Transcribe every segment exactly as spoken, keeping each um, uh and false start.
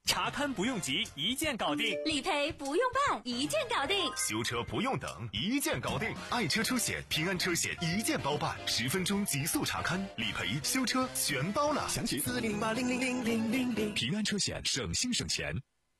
查看不用急，一键搞定； 理赔不用办，一键搞定； 修车不用等，一键搞定。爱车车险、平安车险一键包办，十分钟极速查看，理赔、修车全包了。详情四零八零零零零零零。平安车险，省心省钱。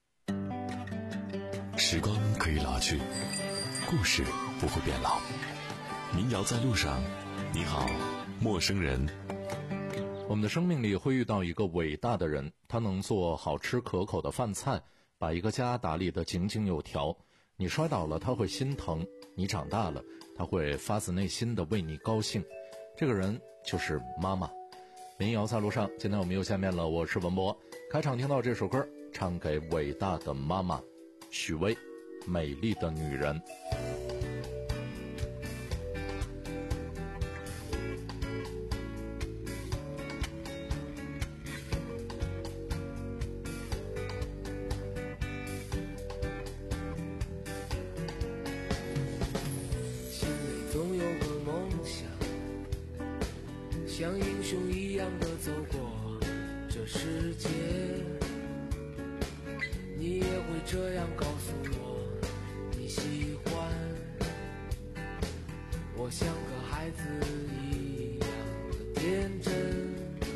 时光可以老去，故事不会变老。民谣在路上，你好，陌生人。 我们的生命里会遇到一个伟大的人，他能做好吃可口的饭菜，把一个家打理得井井有条。你摔倒了他会心疼，你长大了他会发自内心的为你高兴。这个人就是妈妈。民谣在路上，今天我们又见面了，我是文博。开场听到这首歌，唱给伟大的妈妈许巍，美丽的女人。 像英雄一样的走过这世界，你也会这样告诉我你喜欢我，像个孩子一样的天真。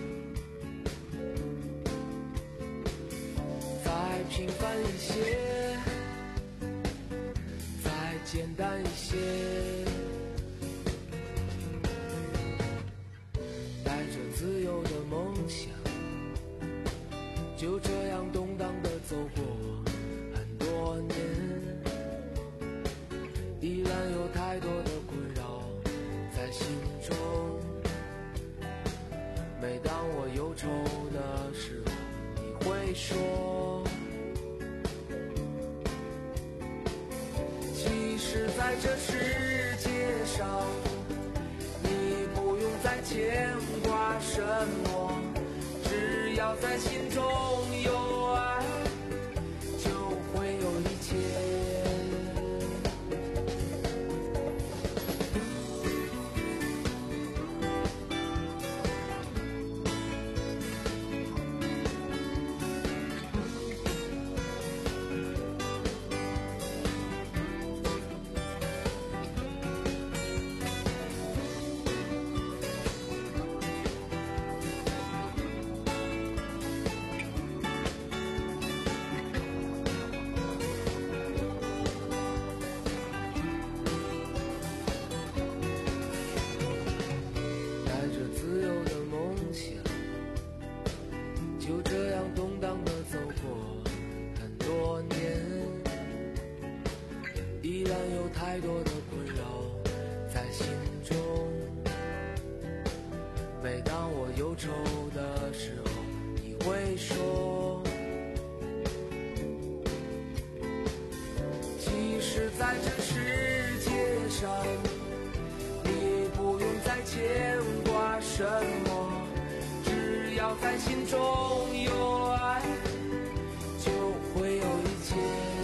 再平凡一些，再简单一些，自由的梦想，就这样动荡地走过很多年，依然有太多的困扰在心中。每当我忧愁的时候，你会说，其实在这世界上，你不用再牵挂什么，只要在心中有爱，就会有一切。太多的困扰在心中，每当我忧愁的时候，你会说，其实在这世界上，你不用再牵挂什么，只要在心中有爱，就会有一切。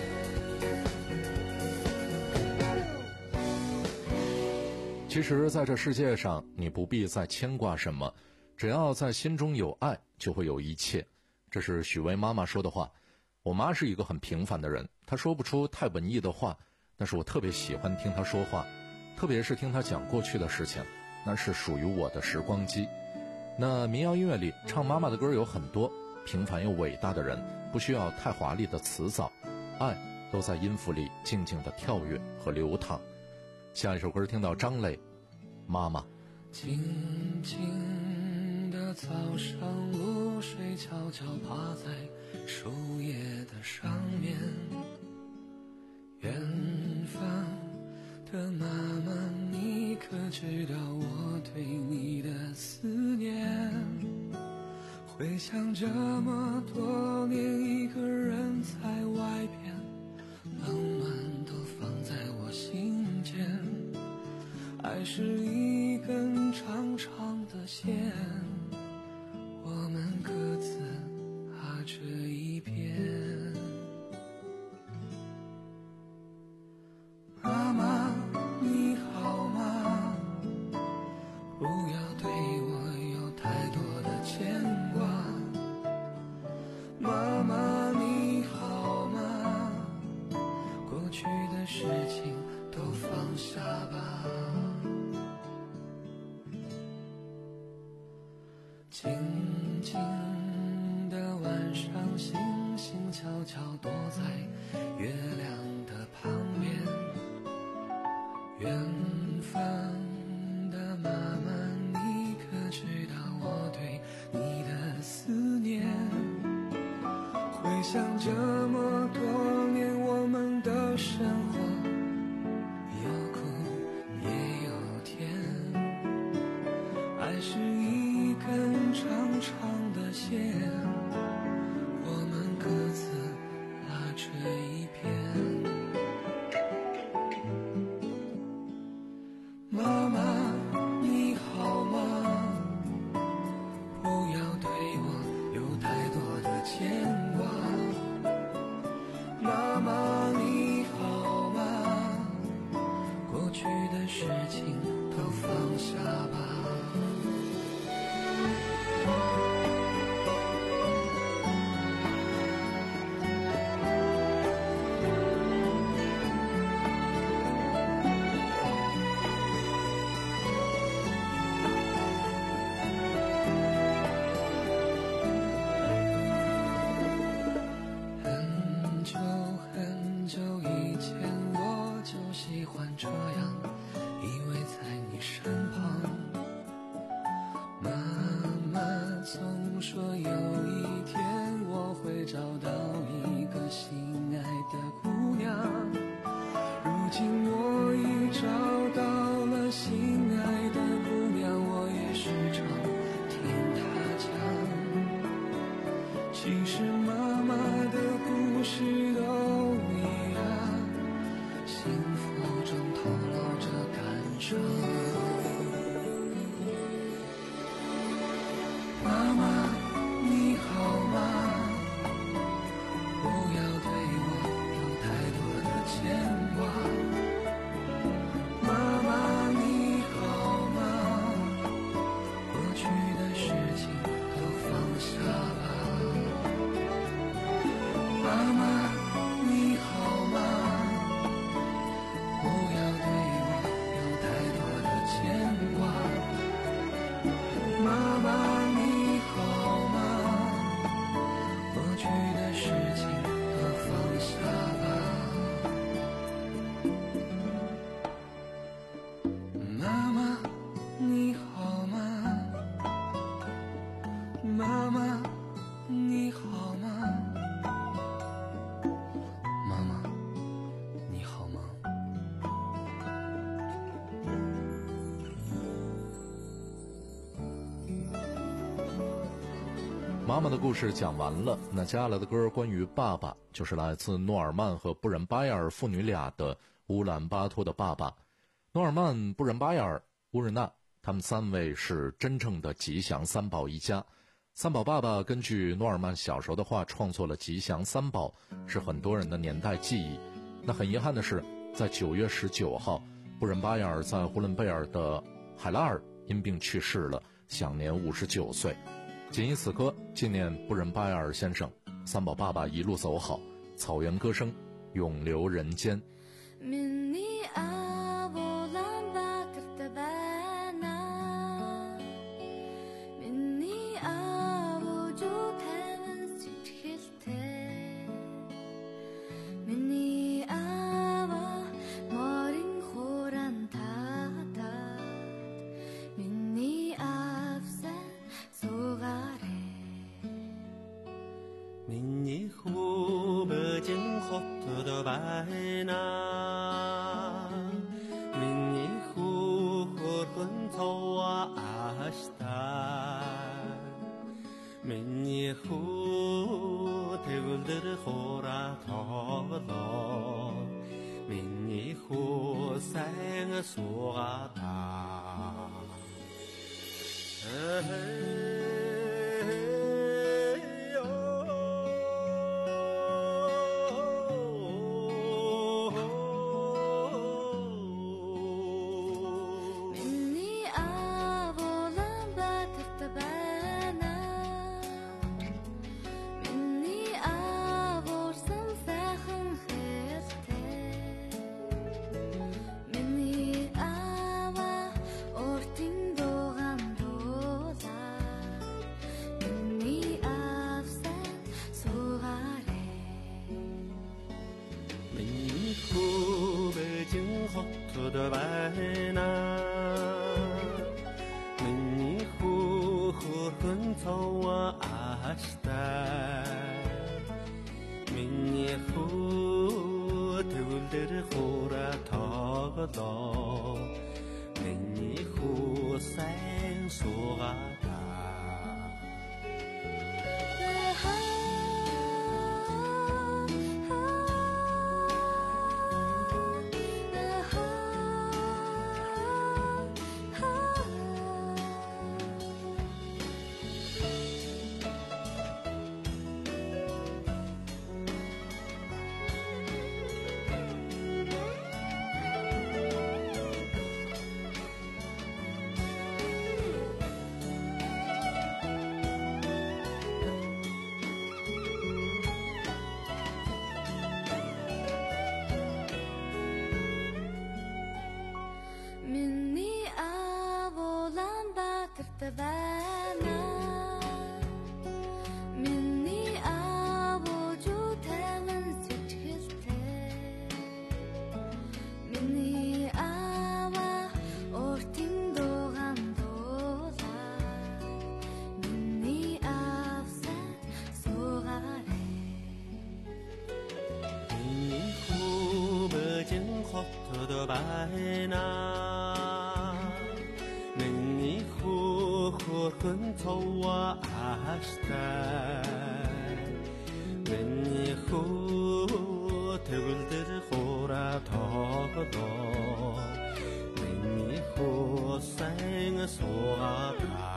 其实在这世界上，你不必再牵挂什么，只要在心中有爱，就会有一切。这是许巍妈妈说的话。我妈是一个很平凡的人，她说不出太文艺的话，但是我特别喜欢听她说话，特别是听她讲过去的事情，那是属于我的时光机。那民谣音乐里唱妈妈的歌有很多，平凡又伟大的人不需要太华丽的词藻，爱都在音符里静静地跳跃和流淌。下一首歌听到张磊，妈妈。 静静的早上，露水悄悄趴在树叶的上面，远方的妈妈，你可知道我对你的思念？回想这么多年，一个人在外边，冷暖都放在我心间，爱是一根长长的线，我们各自踏着一边。妈妈你好吗？不要对我有太多的牵挂，妈妈静的晚上，星星悄悄躲在月亮的旁边。远方的妈妈，你可知道我对你的思念？回想这么多年我们的生活，有苦也有甜，爱是一根长长的线，我们各自拉扯一边。妈妈你好吗？不要对我有太多的牵挂。妈妈你好吗？过去的事情都放下吧。很久很久以前我就喜欢这样依偎在你身旁。妈妈总说有一天我会找到一个心爱的姑娘，如今我已找到了心爱的姑娘，我也时常听她讲，其实妈妈的故事都一样，幸福中透露着感伤。妈妈你好吗？不要对我有太多的牵挂。妈妈你好吗？过去的事情都放下吧。妈妈你好吗？不要对我有太多的牵挂。妈妈你好吗？过去的事情都放下吧。妈妈你好吗？妈妈你好吗？妈妈你好吗？ 妈妈的故事讲完了，那接下来的歌关于爸爸，就是来自诺尔曼和布仁巴亚尔父女俩的乌兰巴托的爸爸。诺尔曼、布仁巴亚尔、乌日纳，他们三位是真正的吉祥三宝一家。三宝爸爸根据诺尔曼小时候的话创作了吉祥三宝，是很多人的年代记忆。那很遗憾的是，在九月十九号，布仁巴亚尔在呼伦贝尔的海拉尔因病去世了，享年五十九岁。谨以此歌纪念布仁巴亚尔先生，三宝爸爸一路走好，草原歌声永留人间。 Миний хүүбэжин хотод байна. Миний хүү хөргөн цоваа ааштай. Миний хүү тэгвэл хоороо тоолоо. Миний хүү сайн суугаатаа. багштай миний хүү төгөлдөр хура тоглоо миний хүү сайн суугаа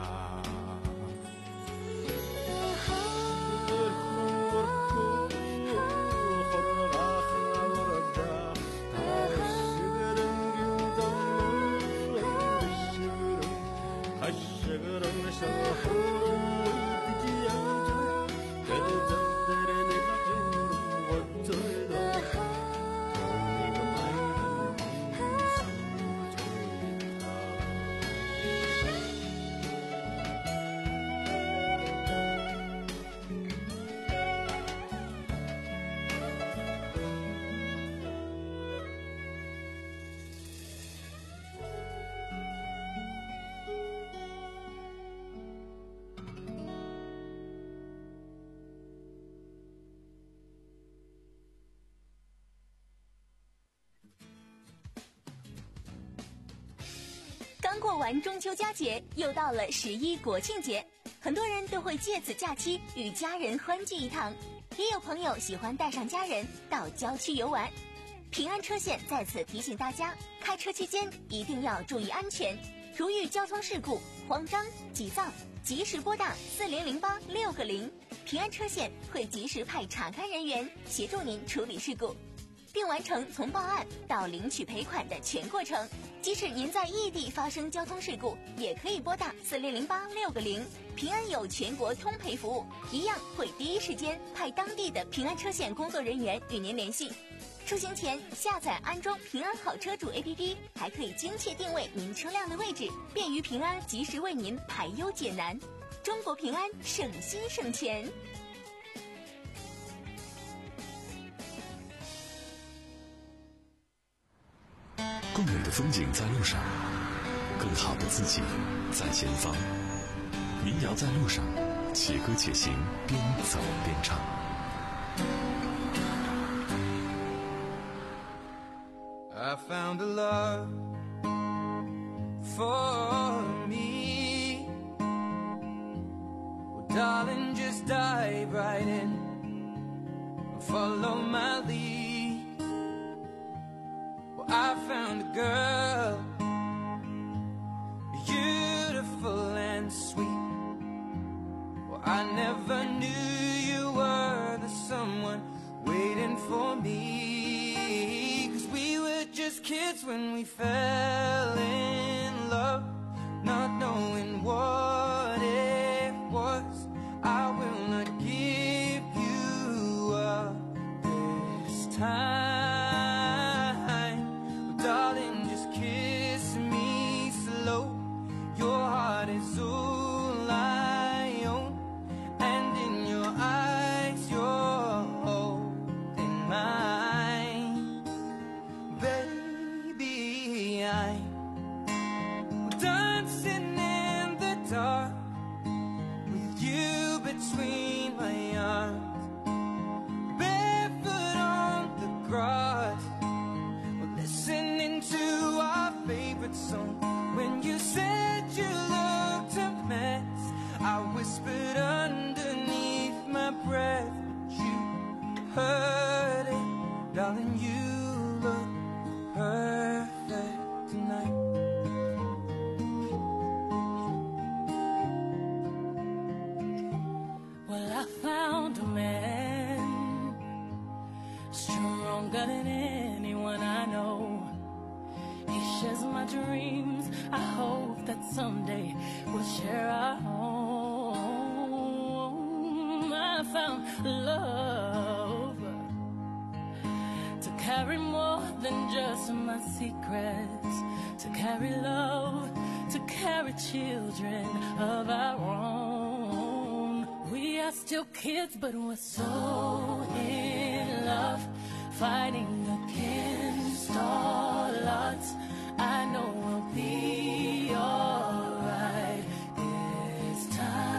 刚过完中秋佳节，又到了十一国庆节，很多人都会借此假期与家人欢聚一堂，也有朋友喜欢带上家人到郊区游玩。平安车险在此提醒大家，开车期间一定要注意安全，如遇交通事故、慌张、急躁，及时拨打四零零八六个零，平安车险会及时派查看人员协助您处理事故，并完成从报案到领取赔款的全过程。即使您在异地发生交通事故，也可以拨打四零零八六个零，平安有全国通赔服务，一样会第一时间派当地的平安车险工作人员与您联系。出行前下载安装平安好车主 A P P， 还可以精确定位您车辆的位置，便于平安及时为您排忧解难。中国平安，省心省钱。 更美的风景在路上，更好的自己在前方。民谣在路上，且歌且行，边走边唱。 I found a love for me. Well, darling, just dive right in, follow my lead. Well, I found a girl, beautiful and sweet. Well, I never knew you were the someone waiting for me. 'Cause we were just kids when we fell in love, not knowing what it was. I will not give you up this time. Well, darling, just kiss me slow. Your heart is all I own, and in your eyes you're holding mine. Baby, I'm dancing in the dark with you between my arms, barefoot on the grass. We're listening to our favorite song. When you said you looked a mess, I whispered underneath my breath, but you heard it. Darling, you look perfect tonight. Well, I found a man stronger than anyone I know. He shares my dreams. I hope that someday we'll share our home. I found love to carry more than just my secrets, to carry love, to carry children of our own. We are still kids, but we're so in love, fighting against all odds. I know we'll be alright this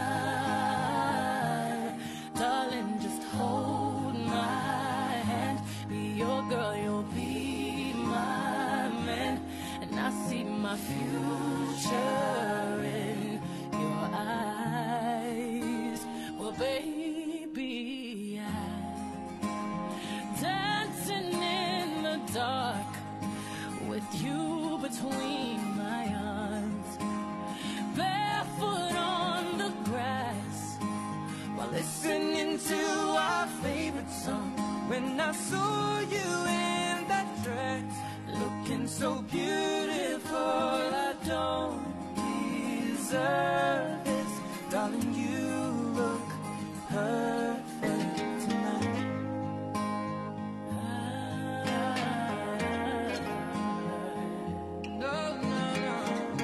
time. Darling, just hold my hand. Be your girl, you'll be my man. And I see my future in your eyes. while listening to our favorite song. When I saw you in that dress, looking so beautiful, I don't deserve this. Darling, you look perfect tonight. No, no, no.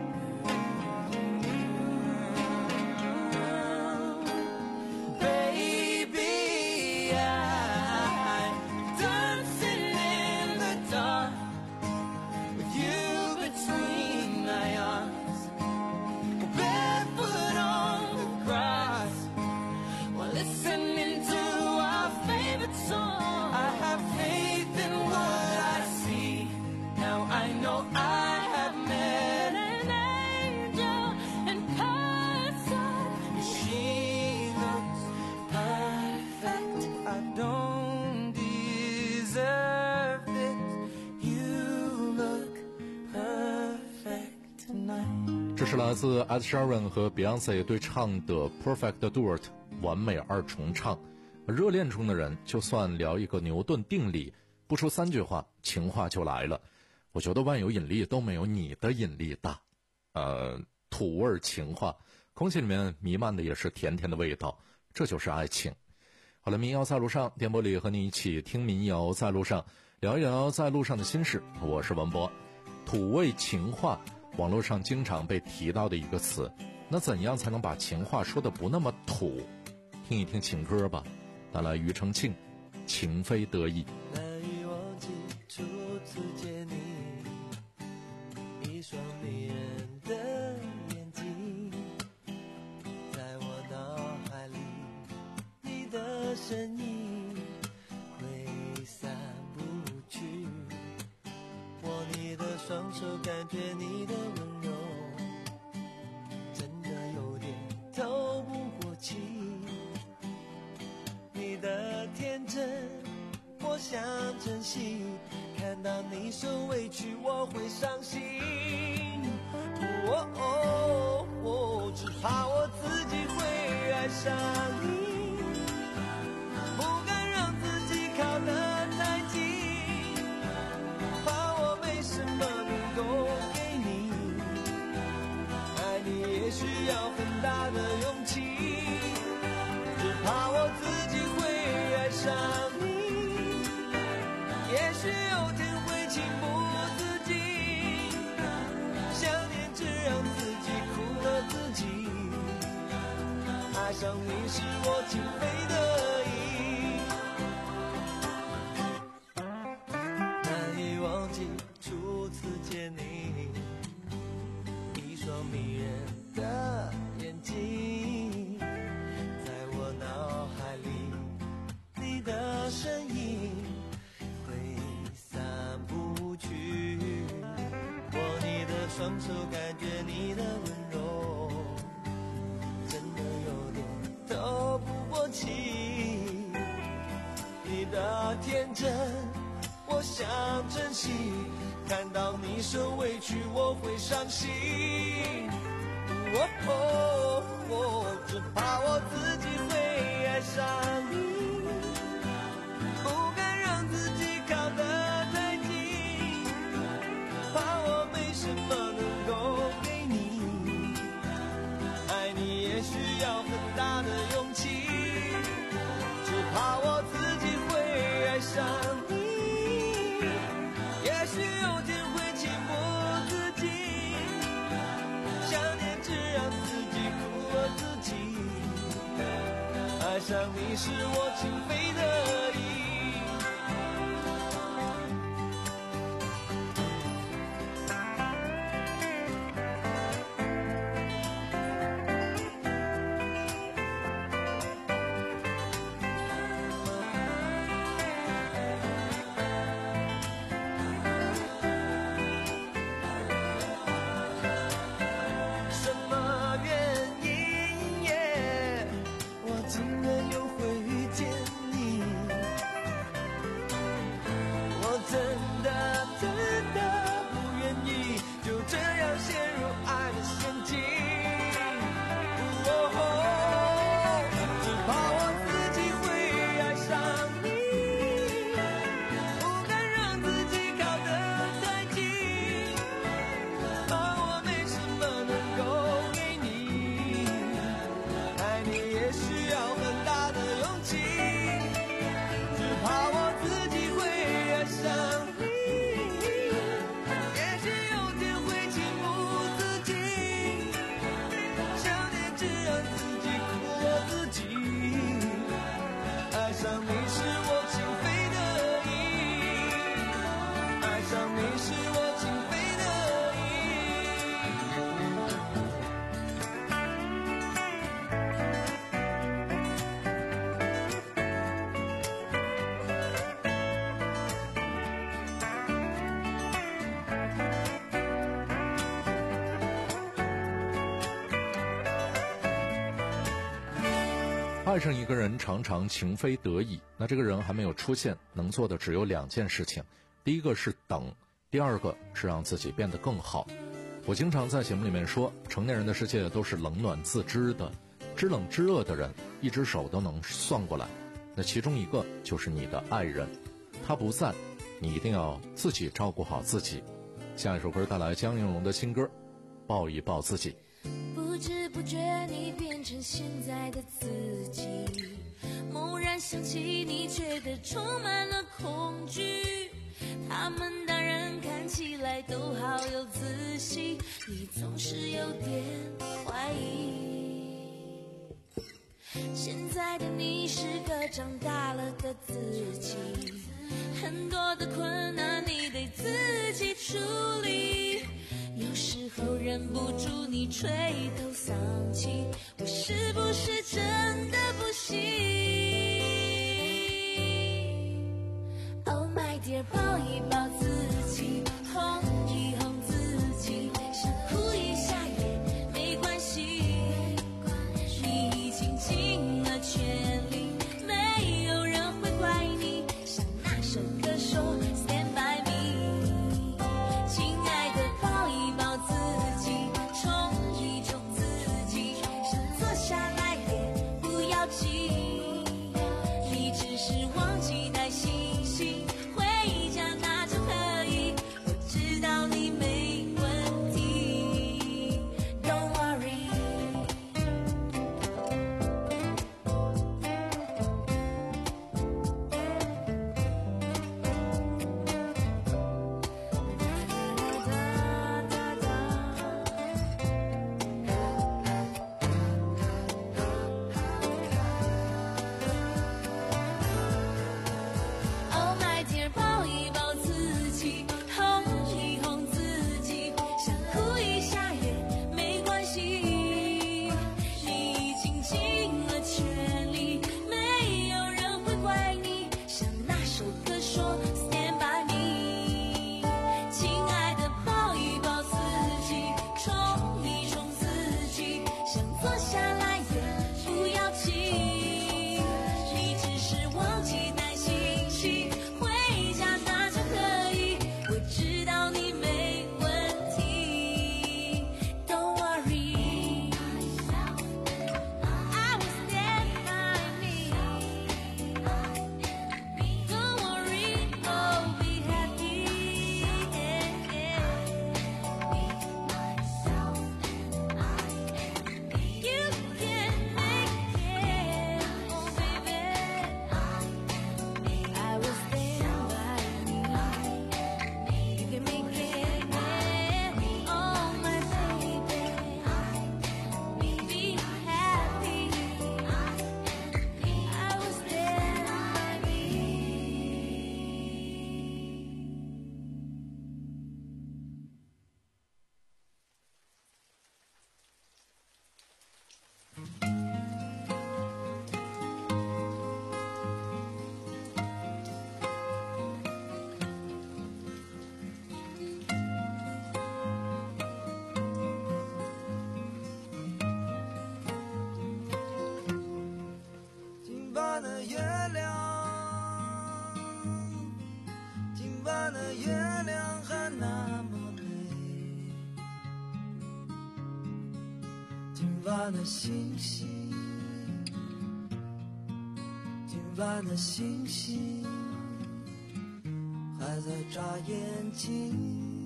Baby, I'm dancing in the dark with you between my arms, barefoot on the grass, while listening to our favorite song. I have faith in what I see. Now I know I have met an angel in person. She looks perfect. I don't deserve this. You look perfect tonight. 这是来自 Ed Sheeran 和 Beyonce 对唱的 Perfect Duet 完美二重唱。热恋中的人就算聊一个牛顿定理，不出三句话情话就来了。我觉得万有引力都没有你的引力大。呃，土味情话，空气里面弥漫的也是甜甜的味道，这就是爱情。好了，民谣在路上，电波里和你一起听民谣在路上，聊一聊在路上的心事。我是文博。土味情话，网络上经常被提到的一个词，那怎样才能把情话说得不那么土？听一听情歌吧，带来庾澄庆，情非得已。 难以忘记初次见你，一双迷人的眼睛，在我脑海里，你的身影挥散不去，握你的双手，感觉你的温柔，真的有点透不过气。你的天真我想珍惜，看到你受委屈我会伤心。哦哦哦，只怕我自己会爱上你，不敢让自己靠得太近，怕我没什么能够给你，爱你也需要很大的勇气，只怕我自己会爱上你，也许有天会情不自禁，想念只让自己苦了自己，爱上你是我情非得已。难以忘记初次见你，一双迷人的眼睛，在我脑海里，你的身影挥散不去，握你的双手，感觉你的温柔，真的有点透不过气，你的天真我想珍惜，看到你受委屈我会伤心。哦哦哦，只怕我自己会爱上你，不敢让自己靠得太近，怕我没什么能够给你，爱你也需要很大的勇气，只怕我自己会爱上你，也许有天会情不自禁，想念只让自己苦了自己，爱上你是我情非得已。什么原因耶？我竟然又会遇见你？ 上你是我情非得已，爱上你是我情非得爱上一个人常常情非得已，那这个人还没有出现，能做的只有两件事情，第一个是等，第二个是让自己变得更好。我经常在节目里面说，成年人的世界都是冷暖自知的，知冷知热的人一只手都能算过来，那其中一个就是你的爱人，他不在，你一定要自己照顾好自己。下一首歌带来江映蓉的新歌《抱一抱自己》。 不知不觉你变成现在的自己，猛然想起你觉得充满了恐惧，他们当然看起来都好有自信，你总是有点怀疑。现在的你是个长大了的自己，很多的困难你得自己处理，有时候忍不住你垂头丧气，我是不是真的不行？ Oh my dear， 抱一抱自己，哄一哄自己，想哭一下也没关系，你已经尽了全力，没有人会怪你，像那首歌说 Stand by me， 亲爱的抱一抱自己，宠一宠自己，想坐下来也不要急，你只是忘记带星星回家那就可以，我知道你没问题 Don't worry。 Oh my dear， 抱一抱自己，哄一哄自己，想哭一下也没关系，你已经尽了全力，没有人会怪你，像那首歌说 Stand by me， 亲爱的抱一抱自己，宠一宠自己，想坐下来也不要急，你只是忘记带信息回家那就可以，我知道你没问题 Don't worry， I will stand by me Don't worry, oh be happy You can make it, oh baby I will stand by me. You can make it, oh my baby. Be happy. I will stand by me. 今晚的月亮，今晚的月亮还那么美，今晚的星星，今晚的星星还在眨眼睛，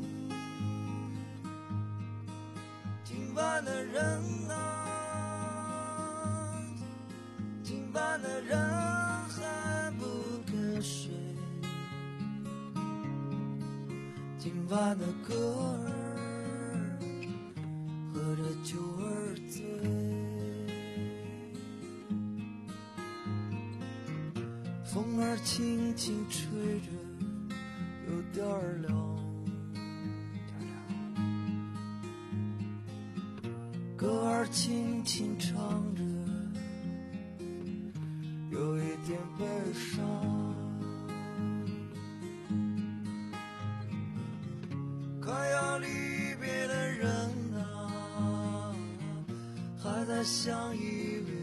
今晚的人啊，今晚的人还不肯睡，今晚的歌儿喝着酒儿醉， 风儿轻轻吹着，有点儿凉。歌儿轻轻唱着，有一点悲伤。快要离别的人啊，还在相依偎，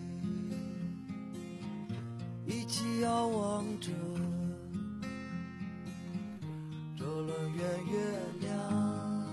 一起遥望着这轮圆月亮。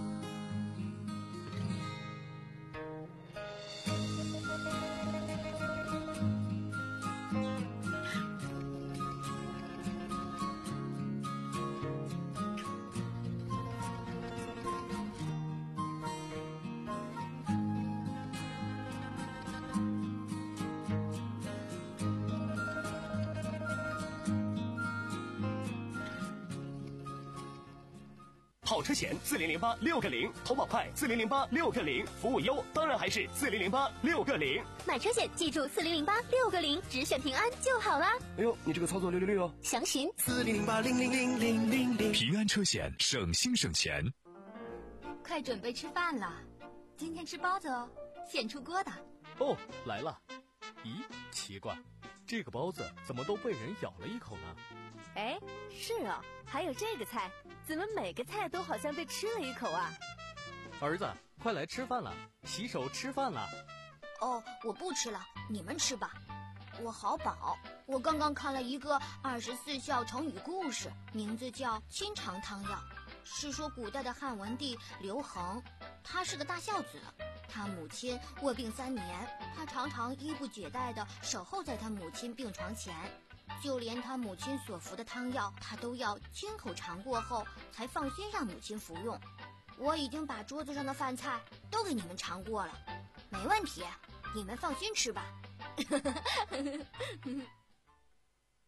跑车险四零零八六个零，投保快四零零八六个零，服务优当然还是四零零八六个零。 买车险记住四零零八六个零，只选平安就好啦。 哎呦，你这个操作六六六哦！ 详询四零零八零零零零零零。 平安车险，省心省钱。 快准备吃饭了，今天吃包子哦，现出锅的。 哦，来了。咦，奇怪，这个包子怎么都被人咬了一口呢？ 哎，是哦，还有这个菜，怎么每个菜都好像被吃了一口啊？ 儿子，快来吃饭了，洗手吃饭了。 哦，我不吃了，你们吃吧。我好饱，我刚刚看了一个二十四孝成语故事，名字叫《清肠汤药》，是说古代的汉文帝刘恒，他是个大孝子，他母亲卧病三年，他常常衣不解带地守候在他母亲病床前，就连他母亲所服的汤药，他都要亲口尝过后才放心让母亲服用。我已经把桌子上的饭菜都给你们尝过了，没问题，你们放心吃吧。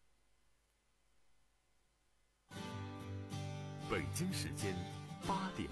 北京时间八点